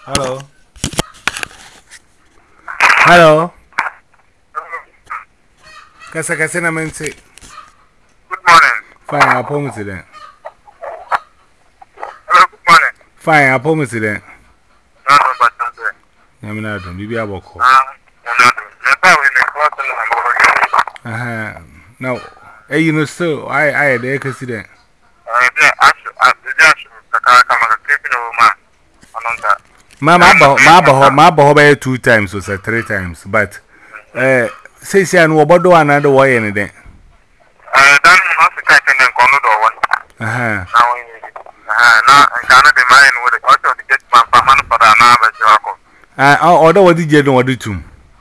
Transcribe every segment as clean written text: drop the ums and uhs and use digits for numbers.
Hello. Hello. Kasa na mense. Good morning. Fine, I promise you then. Hello, good morning. Fine, I promise you then. No, but not there. Yamina don't be able to. Now, you know, so I had the accident. Mama, by 2 times or 3 times, but say, I know about another way any day. Order what did you know what to?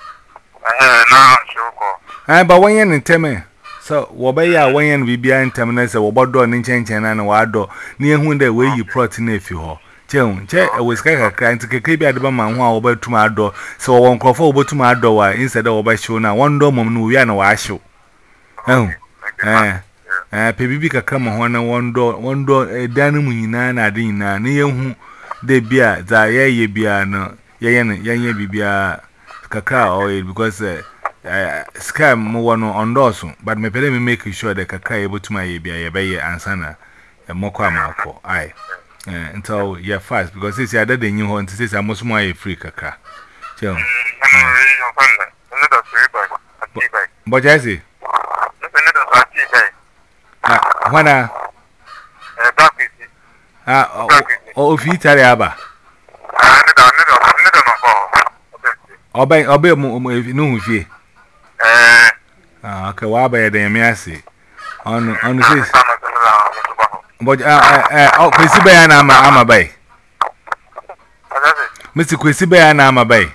But when you're in Teme, so Wabaya, when you're behind Temeness, or about doing change and Wado, near whom the way you protein if you Chen, I was crying to keep at the Bama over to my door, so I won't call over to my door instead of by showing one dorm, we are no asho. Oh, Pebika come on one door, a Danumina, Adina, near whom they be at Zaya Biano, Yan Bibia cacao oil because scam more on dorsum, but me pele me make sure the cacao able to my baby and sana a mokama for I. Until you're fast because this other than you want to say I'm most more free caca. But I see. When oh, if you tell Abba, obey, if you know if you. Okay, why by the Miasi on this. But Quissy Bay and I'm a bay. Mr. Quissy Bay and I'm a bay.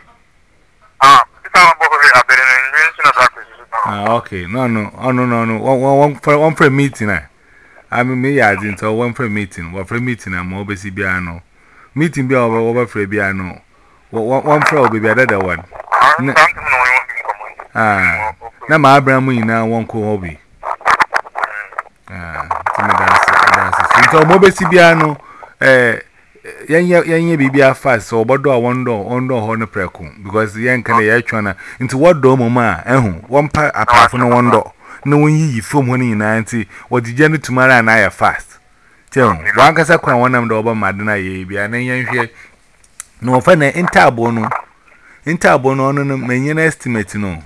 Okay, no, one for a meeting. I mean, me, I didn't tell one for a meeting. What for a meeting, I'm always Biano. Meeting be over for a piano. One for will be better one. Now, my Abraham now won't call hobby. So, Mobile Sibiano, Yan be fast, so about door one door, honor precum, because the young can actually into what door, mamma, and one part apart from one door. No one ye from 190, what the journey tomorrow and I are fast. Tell me, one cassa crown one of the over Madonna ye be an here. No funny in Tabono, no, may estimate no.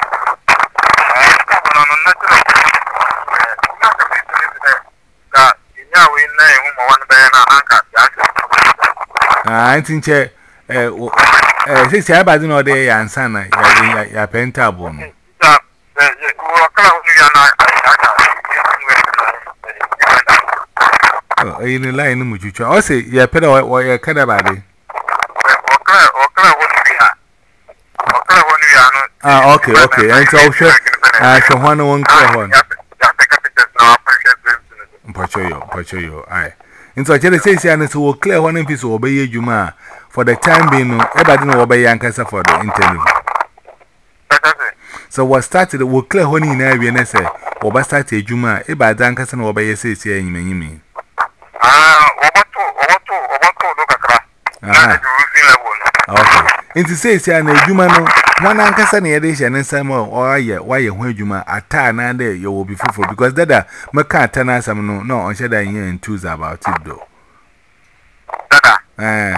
I think, since I had no day and sana, ya pentabon. In the line, which you also say, ya pedal or your cadabadi. Okay, and so sure, I shall one clear one. Pacho, aye. And so I tell say, and so clear one piece obey you, ma, for the time being, everybody know obey Yankasa for the interview. So what started will clear honey in area and say, or by started Juma, by Dankas and obey says here in me. Okay. And to say, and a Juma. One Ankasa near this and some more, or why you heard you a time and there you will be fruitful because that Maca Tana some no, on shed I hear and choose about it though. Okay.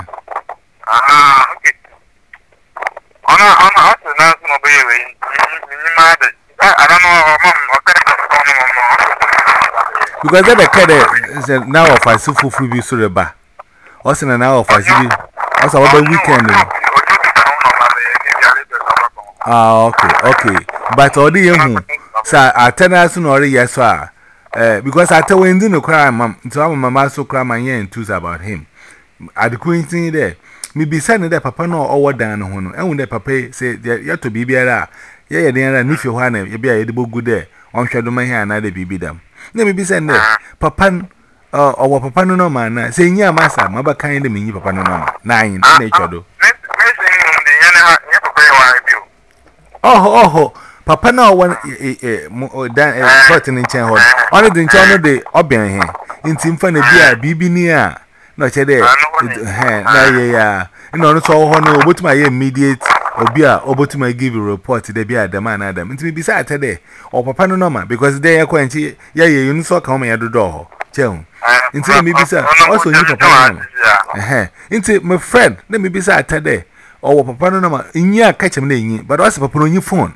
Because that cat now of I so full be so the bar. Also, an hour of I see also about the weekend. Okay. But all the young, sir, I tell us no, yes, sir. Because I tell him no crime, so I'm a master crime and choose about him. At the queen thing there, me be sending that papa no over down on, and when the papa say, you have to be better. Yeah, then if you want to be a good there, on shadow my hand, and the be them. Let me be sent there, papa. Or papa no man, saying, yeah, master, mother kind of mean papa no man. 9 nature do. Oh, papa no one in Chan. Only the channel de Obian here. In Symphony Beer, Bibi near. No, Chede, yeah, in on so hono but my immediate obia obotu my give a report to the bia the man adam into me beside today or papa no normal because they are quenchi yeah you so come ya do door cheun into me beside also you papa no into my friend let me beside today or papa no normal in ya catch him na but what's papa on your phone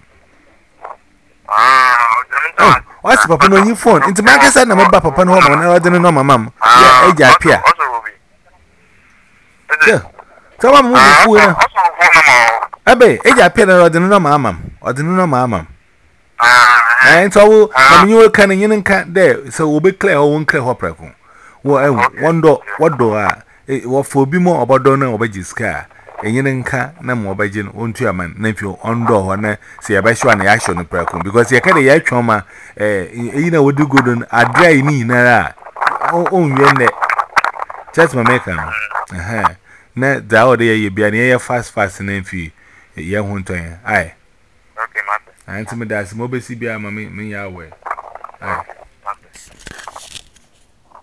what's papa on your phone into my case na maba papa no home na odin no mama yeah eja apia yeah so mama move fool Abe, eja apia na odin no mama odin no mama and so I mean you can yin can there so we be clear or won't clear hopreko one door what door what for be more about donor or bajiska yin can na mo bajin onto a man nephew on door na say a basho and action no preko because you can ya choma you know we do good on a dry ni na oh yen just my maker na da o de ye bia na fast na mfi ye hunton ai okay master anti me das mo be si bia ma me ya we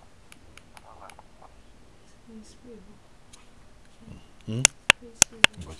ai